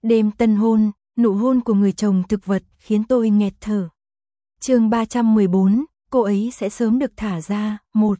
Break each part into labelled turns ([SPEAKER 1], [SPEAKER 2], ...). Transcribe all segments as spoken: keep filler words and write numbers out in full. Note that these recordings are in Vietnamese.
[SPEAKER 1] Đêm tân hôn, nụ hôn của người chồng thực vật khiến tôi nghẹt thở. Chương ba trăm mười bốn, cô ấy sẽ sớm được thả ra. Một.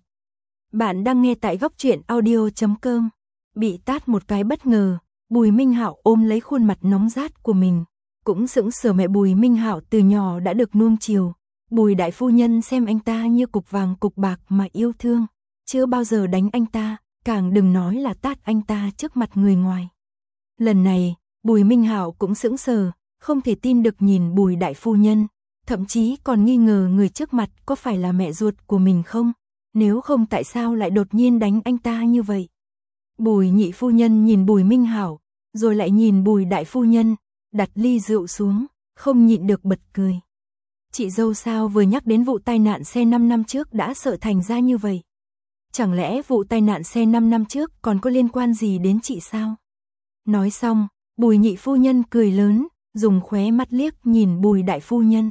[SPEAKER 1] Bạn đang nghe tại góc truyện audio chấm com. Bị tát một cái bất ngờ, Bùi Minh Hạo ôm lấy khuôn mặt nóng rát của mình, cũng sững sờ. Mẹ Bùi Minh Hạo từ nhỏ đã được nuông chiều, Bùi đại phu nhân xem anh ta như cục vàng cục bạc mà yêu thương, chưa bao giờ đánh anh ta, càng đừng nói là tát anh ta trước mặt người ngoài. Lần này, Bùi Minh Hạo cũng sững sờ, không thể tin được nhìn Bùi đại phu nhân, thậm chí còn nghi ngờ người trước mặt có phải là mẹ ruột của mình không, nếu không tại sao lại đột nhiên đánh anh ta như vậy. Bùi nhị phu nhân nhìn Bùi Minh Hạo, rồi lại nhìn Bùi đại phu nhân, đặt ly rượu xuống, không nhịn được bật cười. Chị dâu sao vừa nhắc đến vụ tai nạn xe năm năm trước đã sợ thành ra như vậy? Chẳng lẽ vụ tai nạn xe năm năm trước còn có liên quan gì đến chị sao? Nói xong, Bùi nhị phu nhân cười lớn, dùng khóe mắt liếc nhìn Bùi đại phu nhân.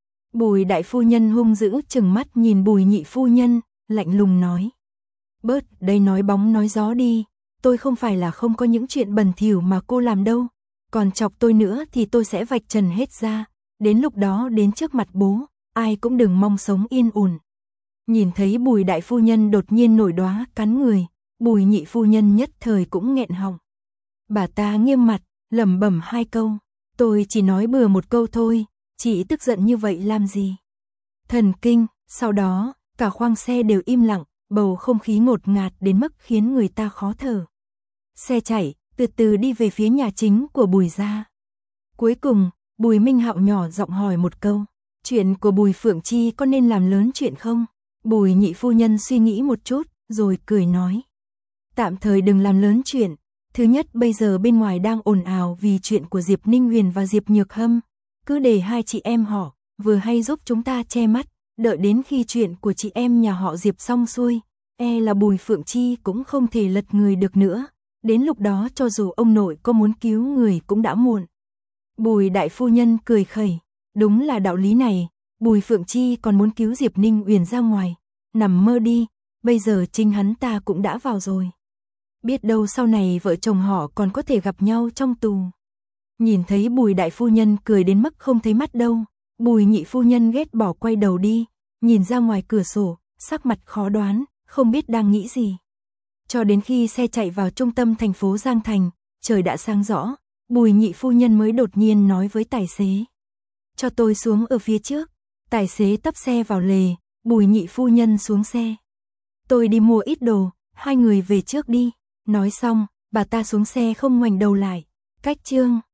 [SPEAKER 1] Bùi đại phu nhân hung dữ trừng mắt nhìn Bùi nhị phu nhân, lạnh lùng nói: "Bớt đây nói bóng nói gió đi, tôi không phải là không có những chuyện bẩn thỉu mà cô làm đâu, còn chọc tôi nữa thì tôi sẽ vạch trần hết ra, đến lúc đó đến trước mặt bố, ai cũng đừng mong sống yên ổn." Nhìn thấy Bùi đại phu nhân đột nhiên nổi đoá cắn người, Bùi nhị phu nhân nhất thời cũng nghẹn họng. Bà ta nghiêm mặt, lẩm bẩm hai câu: "Tôi chỉ nói bừa một câu thôi, chị tức giận như vậy làm gì?" Thần kinh. Sau đó, cả khoang xe đều im lặng, bầu không khí ngột ngạt đến mức khiến người ta khó thở. Xe chạy, từ từ đi về phía nhà chính của Bùi gia. Cuối cùng, Bùi Minh Hạo nhỏ giọng hỏi một câu: "Chuyện của Bùi Phượng Chi có nên làm lớn chuyện không?" Bùi nhị phu nhân suy nghĩ một chút, rồi cười nói: "Tạm thời đừng làm lớn chuyện. Thứ nhất, bây giờ bên ngoài đang ồn ào vì chuyện của Diệp Ninh Huyền và Diệp Nhược Hâm, cứ để hai chị em họ vừa hay giúp chúng ta che mắt, đợi đến khi chuyện của chị em nhà họ Diệp xong xuôi, e là Bùi Phượng Chi cũng không thể lật người được nữa, đến lúc đó cho dù ông nội có muốn cứu người cũng đã muộn." Bùi đại phu nhân cười khẩy: "Đúng là đạo lý này, Bùi Phượng Chi còn muốn cứu Diệp Ninh Huyền ra ngoài, nằm mơ đi, bây giờ chính hắn ta cũng đã vào rồi. Biết đâu sau này vợ chồng họ còn có thể gặp nhau trong tù." Nhìn thấy Bùi đại phu nhân cười đến mức không thấy mắt đâu, Bùi nhị phu nhân ghét bỏ quay đầu đi, nhìn ra ngoài cửa sổ, sắc mặt khó đoán, không biết đang nghĩ gì. Cho đến khi xe chạy vào trung tâm thành phố Giang Thành, trời đã sáng rõ, Bùi nhị phu nhân mới đột nhiên nói với tài xế: "Cho tôi xuống ở phía trước." Tài xế tấp xe vào lề, Bùi nhị phu nhân xuống xe: "Tôi đi mua ít đồ, hai người về trước đi." Nói xong, bà ta xuống xe không ngoảnh đầu lại. Cách chương